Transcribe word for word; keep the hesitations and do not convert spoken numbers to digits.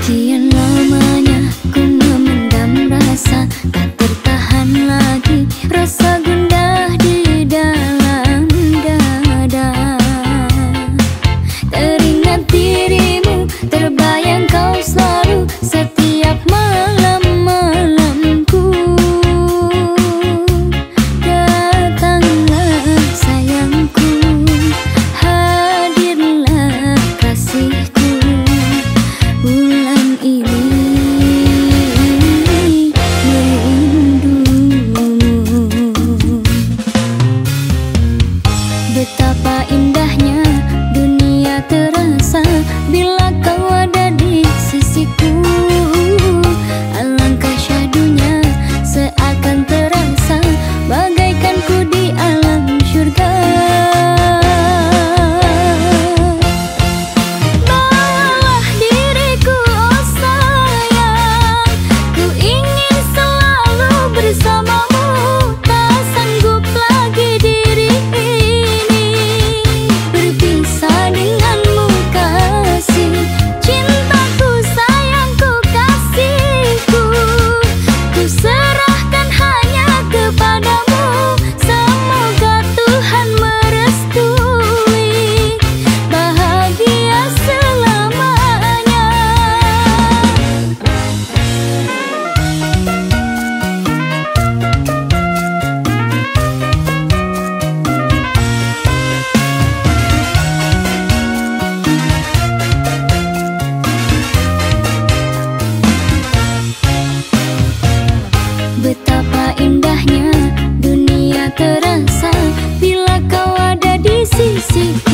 Sekian lamanya ku memendam rasa, tak tertahan lagi rasa gundah di dalam dada. Teringat dirimu, terbayang kau selalu setiap malam-malamku. Datanglah sayangku, hadirlah kasihku. Bulan ini merindu. Betapa indahnya dunia terasa bila kau ada di sisiku. Alangkah syahdunya seakan terasa bagaikan ku di alam syurga. Bawalah diriku oh sayang, ku ingin selalu bersamamu. Tak sanggup lagi diri ini berpisah denganmu kasih. Cintaku sayangku kasihku, ku serahkan hanya kepadamu. Semoga Tuhan merestui bahagia selamanya. Betapa indahnya dunia terasa bila kau ada di sisiku.